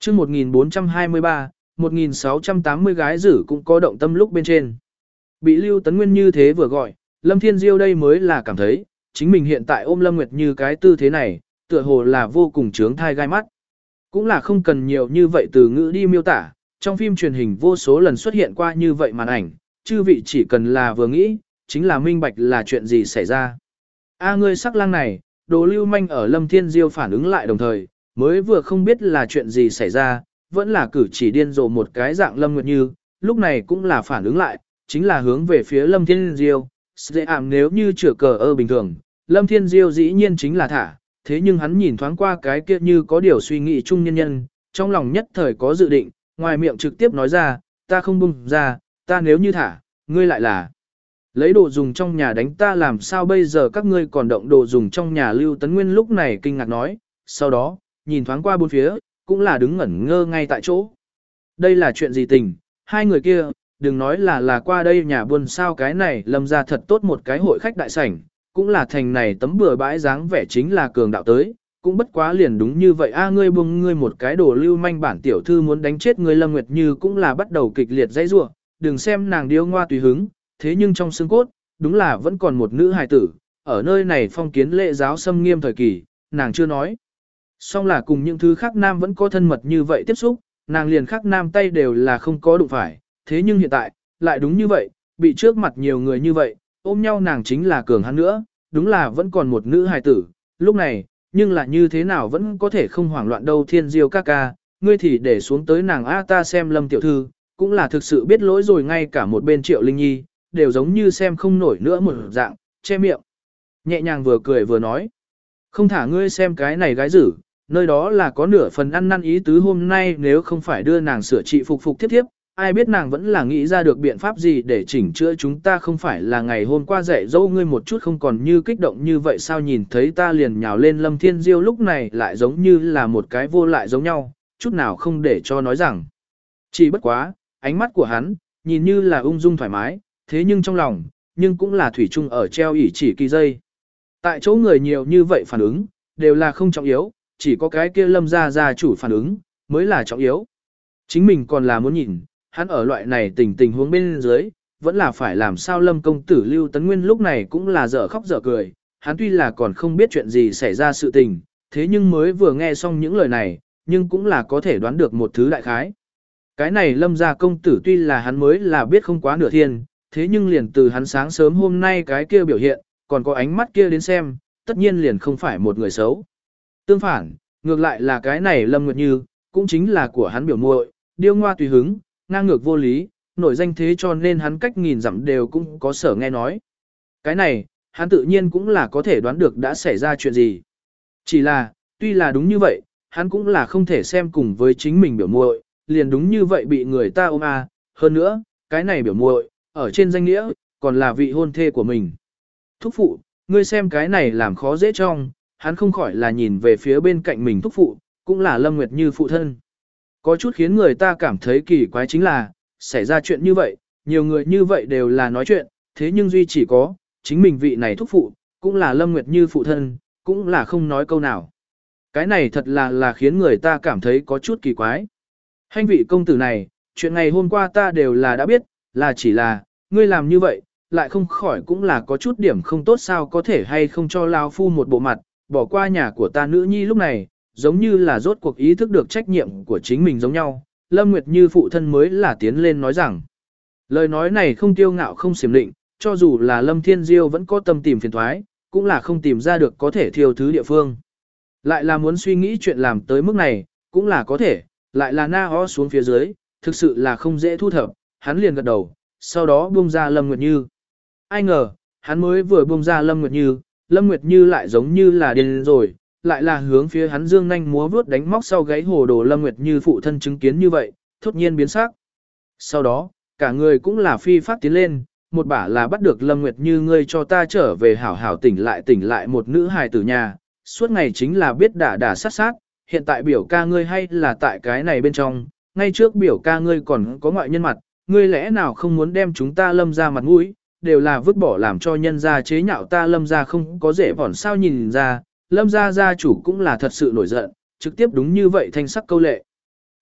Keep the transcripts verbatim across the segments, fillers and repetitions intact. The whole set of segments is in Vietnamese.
chương một nghìn bốn trăm hai mươi ba, một nghìn sáu trăm tám mươi gái dữ cũng có động tâm lúc bên trên. Bị Lưu Tấn Nguyên như thế vừa gọi, Lâm Thiên Diêu đây mới là cảm thấy, chính mình hiện tại ôm Lâm Nguyệt Như cái tư thế này, tựa hồ là vô cùng trướng thai gai mắt. Cũng là không cần nhiều như vậy từ ngữ đi miêu tả, trong phim truyền hình vô số lần xuất hiện qua như vậy màn ảnh, chư vị chỉ cần là vừa nghĩ, chính là minh bạch là chuyện gì xảy ra. A ngươi sắc lang này, Đồ Lưu Manh ở Lâm Thiên Diêu phản ứng lại đồng thời, mới vừa không biết là chuyện gì xảy ra, vẫn là cử chỉ điên rồ một cái dạng Lâm Nguyệt Như, lúc này cũng là phản ứng lại, chính là hướng về phía Lâm Thiên Diêu. Dễ ảm nếu như chữa cờ ơ bình thường, Lâm Thiên Diêu dĩ nhiên chính là thả, thế nhưng hắn nhìn thoáng qua cái kia như có điều suy nghĩ chung nhân nhân, trong lòng nhất thời có dự định, ngoài miệng trực tiếp nói ra, ta không buông ra, ta nếu như thả, ngươi lại là lấy đồ dùng trong nhà đánh ta, làm sao bây giờ các ngươi còn động đồ dùng trong nhà. Lưu Tấn Nguyên lúc này kinh ngạc nói, sau đó, nhìn thoáng qua bốn phía, cũng là đứng ngẩn ngơ ngay tại chỗ. Đây là chuyện gì tình, hai người kia, đừng nói là là qua đây nhà buôn sao, cái này Lâm ra thật tốt một cái hội khách đại sảnh, cũng là thành này tấm bừa bãi dáng vẻ chính là cường đạo tới, cũng bất quá liền đúng như vậy. A ngươi buông ngươi một cái Đồ Lưu Manh bản tiểu thư muốn đánh chết ngươi. Lâm Nguyệt Như cũng là bắt đầu kịch liệt dãy rủa, đừng xem nàng điêu ngoa tùy hứng, thế nhưng trong xương cốt, đúng là vẫn còn một nữ hài tử, ở nơi này phong kiến lệ giáo xâm nghiêm thời kỳ, nàng chưa nói. Song là cùng những thứ khác nam vẫn có thân mật như vậy tiếp xúc, nàng liền khác nam tay đều là không có đụng phải, thế nhưng hiện tại, lại đúng như vậy, bị trước mặt nhiều người như vậy, ôm nhau nàng chính là cường hắn nữa, đúng là vẫn còn một nữ hài tử, lúc này, nhưng là như thế nào vẫn có thể không hoảng loạn đâu. Thiên Diêu ca ca, ngươi thì để xuống tới nàng a, ta xem Lâm tiểu thư, cũng là thực sự biết lỗi rồi. Ngay cả một bên Triệu Linh Nhi, đều giống như xem không nổi nữa một dạng, che miệng. Nhẹ nhàng vừa cười vừa nói, không thả ngươi xem cái này gái dữ, nơi đó là có nửa phần ăn năn ý tứ, hôm nay nếu không phải đưa nàng sửa trị phục phục tiếp tiếp, ai biết nàng vẫn là nghĩ ra được biện pháp gì để chỉnh chữa chúng ta, không phải là ngày hôm qua dạy dỗ ngươi một chút không còn như kích động như vậy sao, nhìn thấy ta liền nhào lên. Lâm Thiên Diêu lúc này lại giống như là một cái vô lại giống nhau, chút nào không để cho nói rằng. Chỉ bất quá, ánh mắt của hắn, nhìn như là ung dung thoải mái, thế nhưng trong lòng, nhưng cũng là thủy chung ở treo ỉ chỉ kỳ dây. Tại chỗ người nhiều như vậy phản ứng, đều là không trọng yếu, chỉ có cái kia Lâm gia gia chủ phản ứng, mới là trọng yếu. Chính mình còn là muốn nhìn, hắn ở loại này tình tình huống bên dưới, vẫn là phải làm sao. Lâm công tử Lưu Tấn Nguyên lúc này cũng là dở khóc dở cười, hắn tuy là còn không biết chuyện gì xảy ra sự tình, thế nhưng mới vừa nghe xong những lời này, nhưng cũng là có thể đoán được một thứ đại khái. Cái này Lâm gia công tử tuy là hắn mới là biết không quá nửa thiên, thế nhưng liền từ hắn sáng sớm hôm nay cái kia biểu hiện, còn có ánh mắt kia đến xem, tất nhiên liền không phải một người xấu. Tương phản, ngược lại là cái này Lâm Nguyệt Như, cũng chính là của hắn biểu muội, điêu ngoa tùy hứng, ngang ngược vô lý, nổi danh thế cho nên hắn cách nghìn dặm đều cũng có sở nghe nói. Cái này, hắn tự nhiên cũng là có thể đoán được đã xảy ra chuyện gì. Chỉ là, tuy là đúng như vậy, hắn cũng là không thể xem cùng với chính mình biểu muội, liền đúng như vậy bị người ta ôm à, hơn nữa, cái này biểu muội, ở trên danh nghĩa, còn là vị hôn thê của mình. Thúc phụ, ngươi xem cái này làm khó dễ trong, hắn không khỏi là nhìn về phía bên cạnh mình thúc phụ, cũng là Lâm Nguyệt Như phụ thân. Có chút khiến người ta cảm thấy kỳ quái chính là, xảy ra chuyện như vậy, nhiều người như vậy đều là nói chuyện, thế nhưng duy chỉ có, chính mình vị này thúc phụ, cũng là Lâm Nguyệt Như phụ thân, cũng là không nói câu nào. Cái này thật là là khiến người ta cảm thấy có chút kỳ quái. Hành vị công tử này, chuyện ngày hôm qua ta đều là đã biết, là chỉ là, ngươi làm như vậy, lại không khỏi cũng là có chút điểm không tốt sao, có thể hay không cho lao phu một bộ mặt, bỏ qua nhà của ta nữ nhi. Lúc này, giống như là rốt cuộc ý thức được trách nhiệm của chính mình giống nhau, Lâm Nguyệt Như phụ thân mới là tiến lên nói rằng. Lời nói này không tiêu ngạo không xiểm định, cho dù là Lâm Thiên Diêu vẫn có tâm tìm phiền thoái, cũng là không tìm ra được có thể thiêu thứ địa phương. Lại là muốn suy nghĩ chuyện làm tới mức này, cũng là có thể, lại là na ho xuống phía dưới, thực sự là không dễ thu thập, hắn liền gật đầu, sau đó buông ra Lâm Nguyệt Như. Ai ngờ, hắn mới vừa buông ra Lâm Nguyệt Như, Lâm Nguyệt Như lại giống như là điên rồi, lại là hướng phía hắn dương nhanh múa vuốt đánh móc sau gáy hồ đồ. Lâm Nguyệt Như phụ thân chứng kiến như vậy, thốt nhiên biến sắc. Sau đó, cả người cũng là phi phát tiến lên, một bả là bắt được Lâm Nguyệt Như, ngươi cho ta trở về hảo hảo tỉnh lại tỉnh lại, một nữ hài tử nhà, suốt ngày chính là biết đả đả sát sát, hiện tại biểu ca ngươi hay là tại cái này bên trong, ngay trước biểu ca ngươi còn có ngoại nhân mặt, ngươi lẽ nào không muốn đem chúng ta Lâm ra mặt mũi, đều là vứt bỏ làm cho nhân gia chế nhạo ta Lâm ra không có dễ vỏn sao. Nhìn ra, Lâm gia gia chủ cũng là thật sự nổi giận, trực tiếp đúng như vậy thanh sắc câu lệ.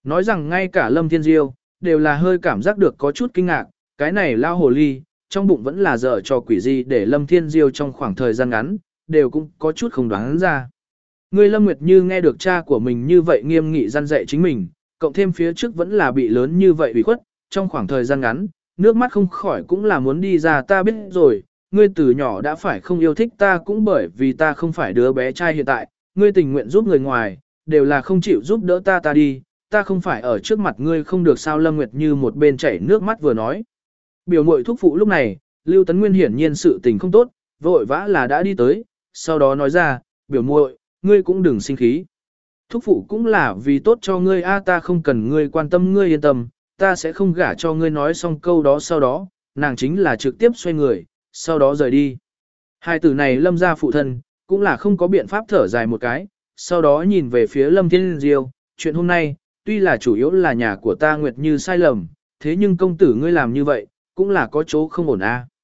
Nói rằng ngay cả Lâm Thiên Diêu, đều là hơi cảm giác được có chút kinh ngạc, cái này lao hồ ly, trong bụng vẫn là dở trò quỷ gì để Lâm Thiên Diêu trong khoảng thời gian ngắn, đều cũng có chút không đoán ra. Người Lâm Nguyệt Như nghe được cha của mình như vậy nghiêm nghị răn dạy chính mình, cộng thêm phía trước vẫn là bị lớn như vậy ủy khuất, trong khoảng thời gian ngắn, nước mắt không khỏi cũng là muốn đi ra. Ta biết rồi, ngươi từ nhỏ đã phải không yêu thích ta cũng bởi vì ta không phải đứa bé trai hiện tại, ngươi tình nguyện giúp người ngoài, đều là không chịu giúp đỡ ta ta đi, ta không phải ở trước mặt ngươi không được sao. Lâm Nguyệt Như một bên chảy nước mắt vừa nói. Biểu muội thúc phụ lúc này, Lưu Tấn Nguyên hiển nhiên sự tình không tốt, vội vã là đã đi tới, sau đó nói ra, biểu muội, ngươi cũng đừng sinh khí. Thúc phụ cũng là vì tốt cho ngươi a, ta không cần ngươi quan tâm, ngươi yên tâm, ta sẽ không gả cho ngươi. Nói xong câu đó sau đó, nàng chính là trực tiếp xoay người, sau đó rời đi. Hai tử này Lâm gia phụ thân, cũng là không có biện pháp thở dài một cái, sau đó nhìn về phía Lâm Thiên Diêu, chuyện hôm nay, tuy là chủ yếu là nhà của ta Nguyệt Như sai lầm, thế nhưng công tử ngươi làm như vậy, cũng là có chỗ không ổn a.